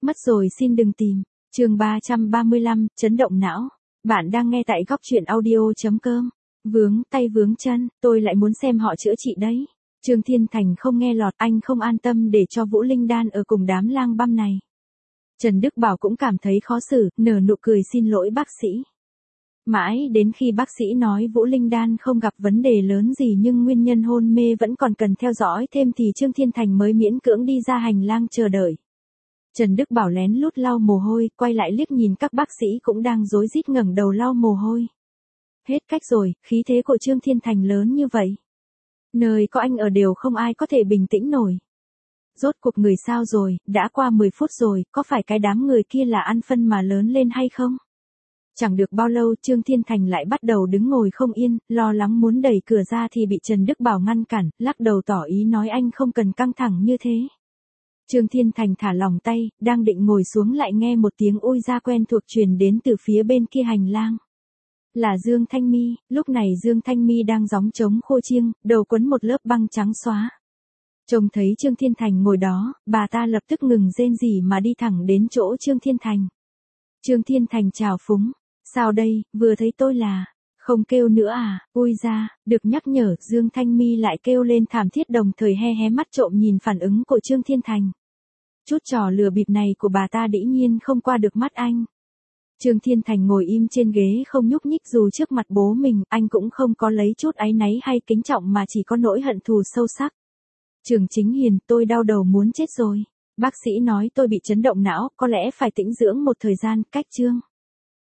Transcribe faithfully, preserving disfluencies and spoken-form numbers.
Mất rồi xin đừng tìm. Chương ba trăm ba mươi lăm, chấn động não. Bạn đang nghe tại góc truyện audio chấm com. Vướng tay vướng chân, tôi lại muốn xem họ chữa trị đấy. Trương Thiên Thành không nghe lọt, anh không an tâm để cho Vũ Linh Đan ở cùng đám lang băm này. Trần Đức Bảo cũng cảm thấy khó xử, nở nụ cười xin lỗi bác sĩ. Mãi đến khi bác sĩ nói Vũ Linh Đan không gặp vấn đề lớn gì nhưng nguyên nhân hôn mê vẫn còn cần theo dõi thêm thì Trương Thiên Thành mới miễn cưỡng đi ra hành lang chờ đợi. Trần Đức Bảo lén lút lau mồ hôi, quay lại liếc nhìn các bác sĩ cũng đang rối rít ngẩng đầu lau mồ hôi. Hết cách rồi, khí thế của Trương Thiên Thành lớn như vậy. Nơi có anh ở đều không ai có thể bình tĩnh nổi. Rốt cuộc người sao rồi, đã qua mười phút rồi, có phải cái đám người kia là ăn phân mà lớn lên hay không? Chẳng được bao lâu Trương Thiên Thành lại bắt đầu đứng ngồi không yên, lo lắng muốn đẩy cửa ra thì bị Trần Đức Bảo ngăn cản, lắc đầu tỏ ý nói anh không cần căng thẳng như thế. Trương Thiên Thành thả lỏng tay, đang định ngồi xuống lại nghe một tiếng ôi ra quen thuộc truyền đến từ phía bên kia hành lang. Là Dương Thanh Mi, lúc này Dương Thanh Mi đang gióng trống khô chiêng, đầu quấn một lớp băng trắng xóa. Trông thấy Trương Thiên Thành ngồi đó, bà ta lập tức ngừng rên rỉ mà đi thẳng đến chỗ Trương Thiên Thành. Trương Thiên Thành chào phúng. Sao đây, vừa thấy tôi là, không kêu nữa à, ui ra, được nhắc nhở, Dương Thanh Mi lại kêu lên thảm thiết đồng thời he hé mắt trộm nhìn phản ứng của Trương Thiên Thành. Chút trò lừa bịp này của bà ta dĩ nhiên không qua được mắt anh. Trương Thiên Thành ngồi im trên ghế không nhúc nhích dù trước mặt bố mình, anh cũng không có lấy chút áy náy hay kính trọng mà chỉ có nỗi hận thù sâu sắc. Trường Chính Hiền, tôi đau đầu muốn chết rồi. Bác sĩ nói tôi bị chấn động não, có lẽ phải tĩnh dưỡng một thời gian, cách Trương